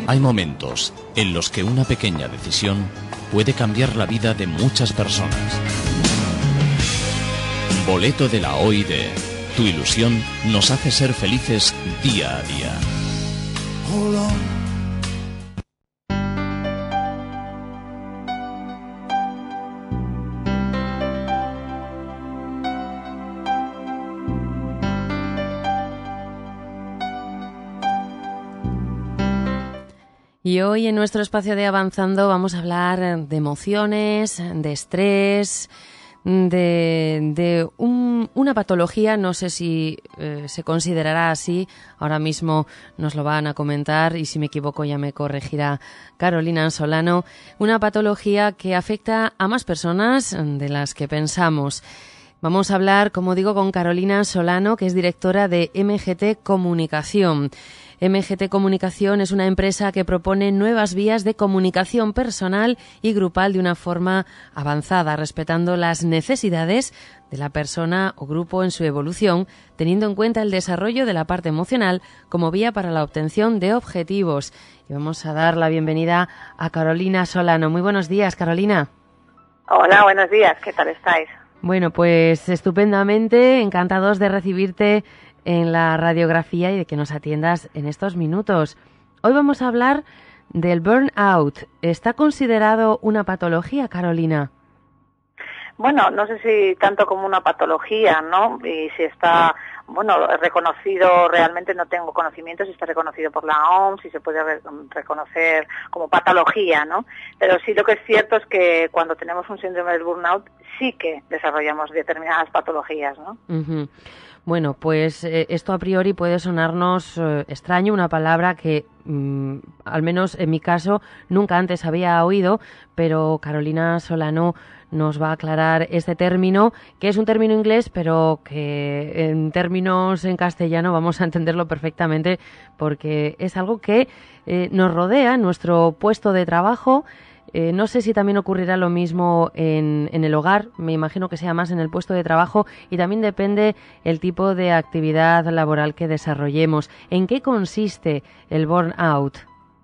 Hay momentos en los que una pequeña decisión puede cambiar la vida de muchas personas. Boleto de la OID. Tu ilusión nos hace ser felices día a día. Y hoy en nuestro espacio de Avanzando vamos a hablar de emociones, de estrés, de una patología, no sé si se considerará así, ahora mismo nos lo van a comentar y si me equivoco ya me corregirá Carolina Solano, una patología que afecta a más personas de las que pensamos. Vamos a hablar, como digo, con Carolina Solano, que es directora de MGT Comunicación. MGT Comunicación es una empresa que propone nuevas vías de comunicación personal y grupal de una forma avanzada, respetando las necesidades de la persona o grupo en su evolución, teniendo en cuenta el desarrollo de la parte emocional como vía para la obtención de objetivos. Y vamos a dar la bienvenida a Carolina Solano. Muy buenos días, Carolina. Hola, buenos días. ¿Qué tal estáis? Bueno, pues estupendamente, encantados de recibirte en la radiografía y de que nos atiendas en estos minutos. Hoy vamos a hablar del burnout. ¿Está considerado una patología, Carolina? Bueno, no sé si tanto como una patología, ¿no? Y si está, reconocido, realmente no tengo conocimiento si está reconocido por la OMS, si se puede reconocer como patología, ¿no? Pero sí lo que es cierto es que cuando tenemos un síndrome del burnout sí que desarrollamos determinadas patologías, ¿no? Uh-huh. Bueno, pues esto a priori puede sonarnos extraño, una palabra que al menos en mi caso nunca antes había oído, pero Carolina Solano nos va a aclarar este término, que es un término inglés, pero que en términos en castellano vamos a entenderlo perfectamente porque es algo que nos rodea en nuestro puesto de trabajo. No sé si también ocurrirá lo mismo en el hogar, me imagino que sea más en el puesto de trabajo y también depende el tipo de actividad laboral que desarrollemos. ¿En qué consiste el burnout?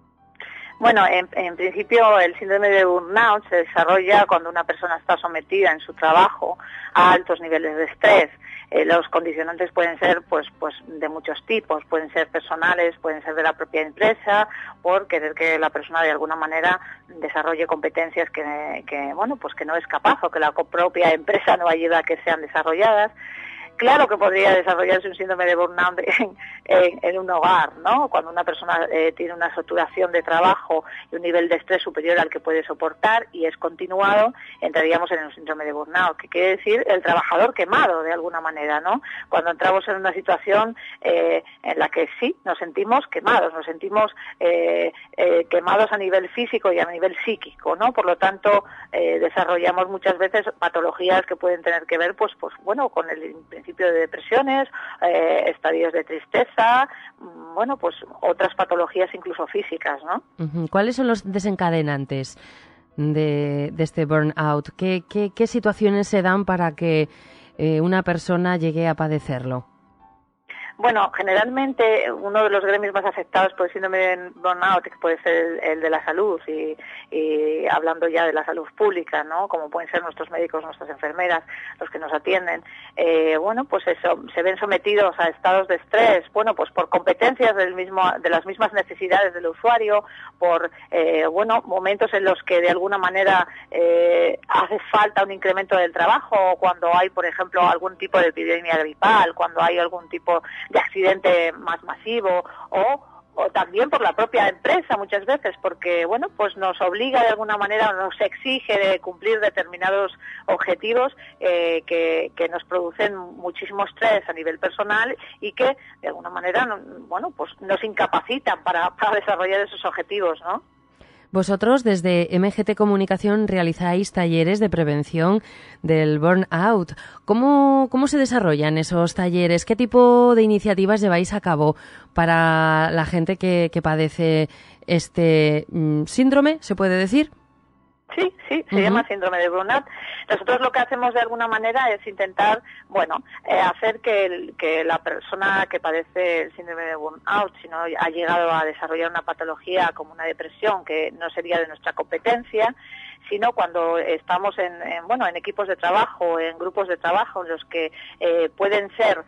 Bueno, en principio el síndrome de burnout se desarrolla cuando una persona está sometida en su trabajo a altos niveles de estrés. Los condicionantes pueden ser pues de muchos tipos, pueden ser personales, pueden ser de la propia empresa, por querer que la persona de alguna manera desarrolle competencias que no es capaz o que la propia empresa no ayuda a que sean desarrolladas. Claro que podría desarrollarse un síndrome de burnout en un hogar, ¿no? Cuando una persona tiene una saturación de trabajo y un nivel de estrés superior al que puede soportar y es continuado, entraríamos en un síndrome de burnout, que quiere decir el trabajador quemado de alguna manera, ¿no? Cuando entramos en una situación en la que sí nos sentimos quemados, nos sentimos quemados a nivel físico y a nivel psíquico, ¿no? Por lo tanto, desarrollamos muchas veces patologías que pueden tener que ver, con el principio de depresiones, estadios de tristeza, otras patologías incluso físicas, ¿no? Uh-huh. ¿Cuáles son los desencadenantes de este burnout? ¿Qué situaciones se dan para que una persona llegue a padecerlo? Bueno, generalmente uno de los gremios más afectados por el síndrome de burnout, que puede ser el de la salud, y hablando ya de la salud pública, ¿no? Como pueden ser nuestros médicos, nuestras enfermeras, los que nos atienden, se ven sometidos a estados de estrés, por competencias de las mismas necesidades del usuario, por momentos en los que de alguna manera hace falta un incremento del trabajo, cuando hay, por ejemplo, algún tipo de epidemia gripal, cuando hay algún tipo de accidente más masivo o también por la propia empresa muchas veces, porque nos obliga de alguna manera, nos exige de cumplir determinados objetivos que nos producen muchísimo estrés a nivel personal y que de alguna manera nos incapacitan para desarrollar esos objetivos, ¿no? Vosotros desde MGT Comunicación realizáis talleres de prevención del burnout. ¿Cómo se desarrollan esos talleres? ¿Qué tipo de iniciativas lleváis a cabo para la gente que padece este síndrome, se puede decir? Sí, se llama síndrome de burnout. Nosotros lo que hacemos de alguna manera es intentar, hacer que la persona que padece el síndrome de burnout, si no ha llegado a desarrollar una patología como una depresión que no sería de nuestra competencia, sino cuando estamos en equipos de trabajo, en grupos de trabajo en los que pueden ser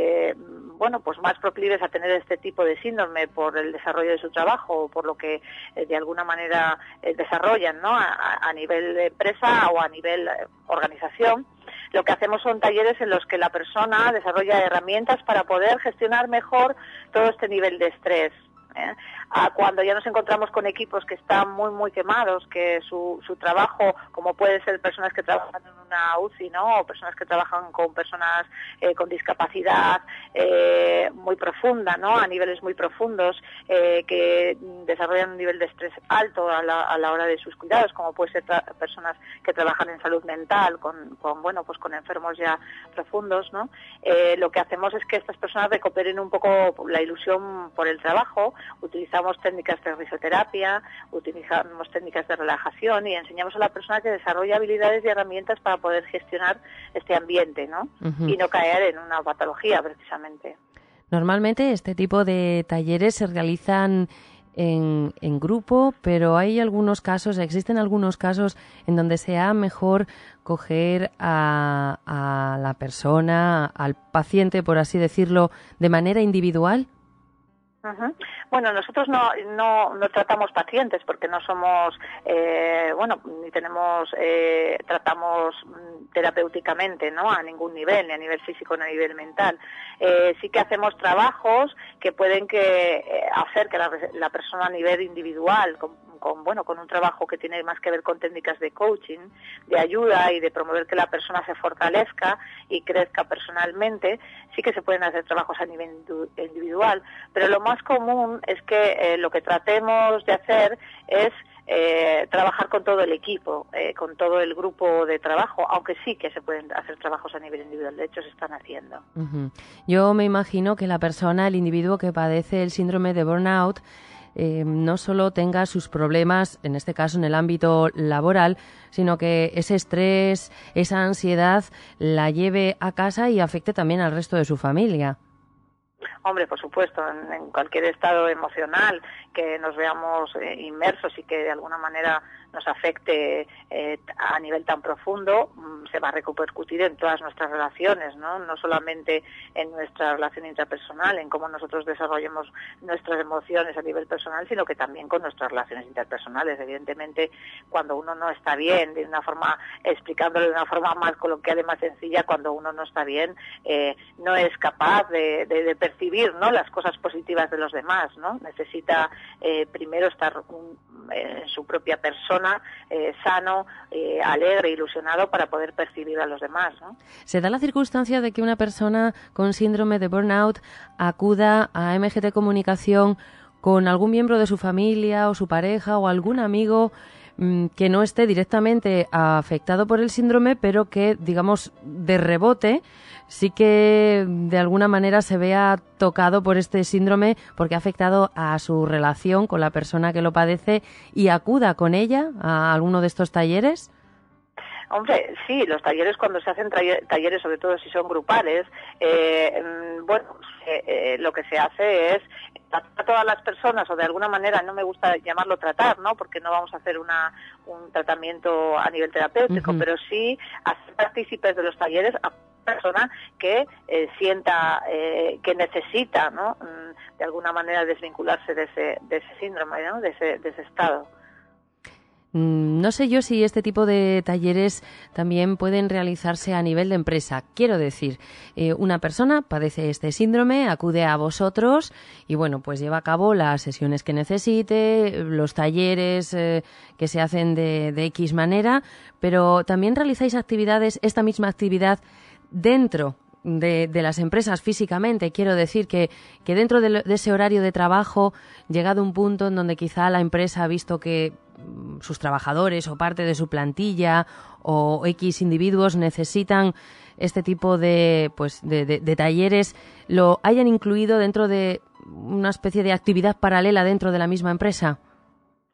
más proclives a tener este tipo de síndrome por el desarrollo de su trabajo o por lo que de alguna manera desarrollan, ¿no? A nivel de empresa o a nivel organización. Lo que hacemos son talleres en los que la persona desarrolla herramientas para poder gestionar mejor todo este nivel de estrés. Cuando ya nos encontramos con equipos que están muy muy quemados, que su trabajo, como puede ser personas que trabajan en una UCI, ¿no? O personas que trabajan con personas con discapacidad muy profunda, ¿no? A niveles muy profundos, que desarrollan un nivel de estrés alto a la hora de sus cuidados, como puede ser personas que trabajan en salud mental con enfermos ya profundos, ¿no? Lo que hacemos es que estas personas recuperen un poco la ilusión por el trabajo. Utilizamos técnicas de risoterapia, utilizamos técnicas de relajación y enseñamos a la persona que desarrolla habilidades y herramientas para poder gestionar este ambiente, ¿no? Y no caer en una patología, precisamente. Normalmente este tipo de talleres se realizan en grupo, pero existen algunos casos en donde sea mejor coger a la persona, al paciente, por así decirlo, de manera individual. Uh-huh. Bueno, nosotros no tratamos pacientes porque no somos, ni tratamos terapéuticamente, ¿no? A ningún nivel, ni a nivel físico ni a nivel mental. Sí que hacemos trabajos que pueden hacer que la persona a nivel individual, con un trabajo que tiene más que ver con técnicas de coaching, de ayuda y de promover que la persona se fortalezca y crezca personalmente, sí que se pueden hacer trabajos a nivel individual, pero lo más común es que lo que tratemos de hacer es trabajar con todo el equipo, con todo el grupo de trabajo, aunque sí que se pueden hacer trabajos a nivel individual, de hecho se están haciendo. Uh-huh. Yo me imagino que el individuo que padece el síndrome de burnout, no solo tenga sus problemas, en este caso en el ámbito laboral, sino que ese estrés, esa ansiedad la lleve a casa y afecte también al resto de su familia. Hombre, por supuesto, en cualquier estado emocional que nos veamos inmersos y que de alguna manera nos afecte a nivel tan profundo, se va a repercutir en todas nuestras relaciones, ¿no? No solamente en nuestra relación intrapersonal, en cómo nosotros desarrollemos nuestras emociones a nivel personal, sino que también con nuestras relaciones interpersonales. Evidentemente, cuando uno no está bien, explicándolo de una forma más coloquial y más sencilla, cuando uno no está bien, no es capaz de percibir, ¿no? Las cosas positivas de los demás, ¿no? Necesita primero estar en su propia persona, sano, alegre, ilusionado para poder percibir a los demás, ¿no? ¿Se da la circunstancia de que una persona con síndrome de burnout acuda a MGT Comunicación con algún miembro de su familia o su pareja o algún amigo que no esté directamente afectado por el síndrome, pero que, digamos, de rebote sí que de alguna manera se vea tocado por este síndrome porque ha afectado a su relación con la persona que lo padece y acuda con ella a alguno de estos talleres? Hombre, sí, los talleres, cuando se hacen talleres, sobre todo si son grupales, lo que se hace es tratar a todas las personas, o de alguna manera, no me gusta llamarlo tratar, ¿no? Porque no vamos a hacer un tratamiento a nivel terapéutico, uh-huh. Pero sí hacer partícipes de los talleres a persona que sienta que necesita, ¿no? De alguna manera desvincularse de ese síndrome, ¿no? De ese estado. No sé yo si este tipo de talleres también pueden realizarse a nivel de empresa. Quiero decir, una persona padece este síndrome, acude a vosotros y pues lleva a cabo las sesiones que necesite, los talleres que se hacen de X manera, pero también realizáis esta misma actividad dentro de las empresas físicamente. Quiero decir que dentro de ese horario de trabajo, llegado un punto en donde quizá la empresa ha visto que sus trabajadores o parte de su plantilla o X individuos necesitan este tipo de talleres, lo hayan incluido dentro de una especie de actividad paralela dentro de la misma empresa.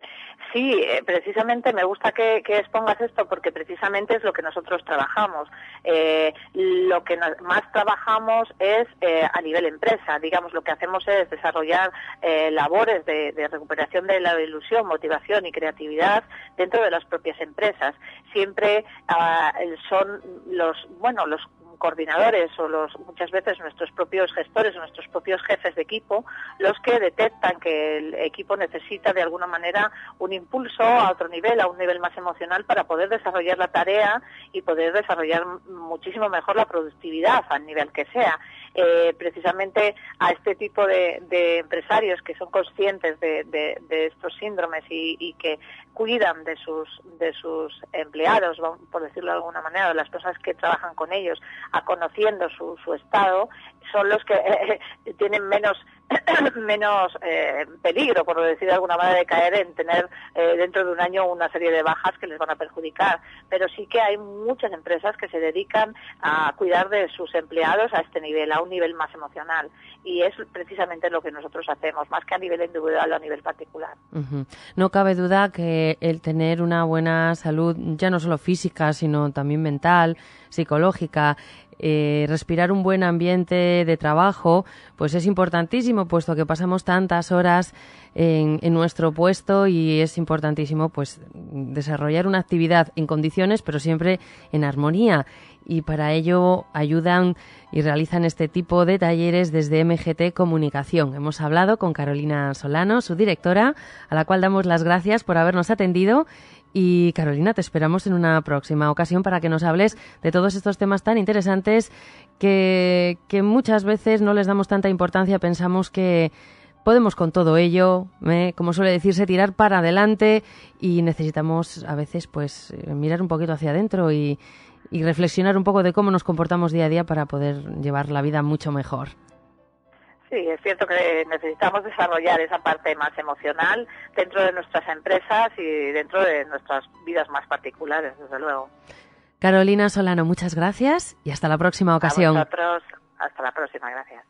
Sí, precisamente me gusta que expongas esto porque precisamente es lo que nosotros trabajamos. Lo que más trabajamos es a nivel empresa. Digamos, lo que hacemos es desarrollar labores de recuperación de la ilusión, motivación y creatividad dentro de las propias empresas. Siempre son los coordinadores o muchas veces nuestros propios gestores o nuestros propios jefes de equipo los que detectan que el equipo necesita de alguna manera un impulso a otro nivel, a un nivel más emocional para poder desarrollar la tarea y poder desarrollar muchísimo mejor la productividad al nivel que sea. Precisamente a este tipo de empresarios que son conscientes de estos síndromes y que cuidan de sus empleados, por decirlo de alguna manera, de las personas que trabajan con ellos, conociendo su estado, son los que tienen menos peligro, por decir de alguna manera, de caer en tener dentro de un año una serie de bajas que les van a perjudicar. Pero sí que hay muchas empresas que se dedican a cuidar de sus empleados a este nivel, a un nivel más emocional. Y es precisamente lo que nosotros hacemos, más que a nivel individual o a nivel particular. Uh-huh. No cabe duda que el tener una buena salud, ya no solo física, sino también mental, psicológica, respirar un buen ambiente de trabajo, pues es importantísimo, puesto que pasamos tantas horas en nuestro puesto, y es importantísimo pues desarrollar una actividad en condiciones, pero siempre en armonía. Y para ello ayudan y realizan este tipo de talleres desde MGT Comunicación. Hemos hablado con Carolina Solano, su directora, a la cual damos las gracias por habernos atendido. Y Carolina, te esperamos en una próxima ocasión para que nos hables de todos estos temas tan interesantes que muchas veces no les damos tanta importancia. Pensamos que podemos con todo ello, como suele decirse, tirar para adelante, y necesitamos a veces pues mirar un poquito hacia adentro y reflexionar un poco de cómo nos comportamos día a día para poder llevar la vida mucho mejor. Sí, es cierto que necesitamos desarrollar esa parte más emocional dentro de nuestras empresas y dentro de nuestras vidas más particulares, desde luego. Carolina Solano, muchas gracias y hasta la próxima ocasión. A vosotros, hasta la próxima, gracias.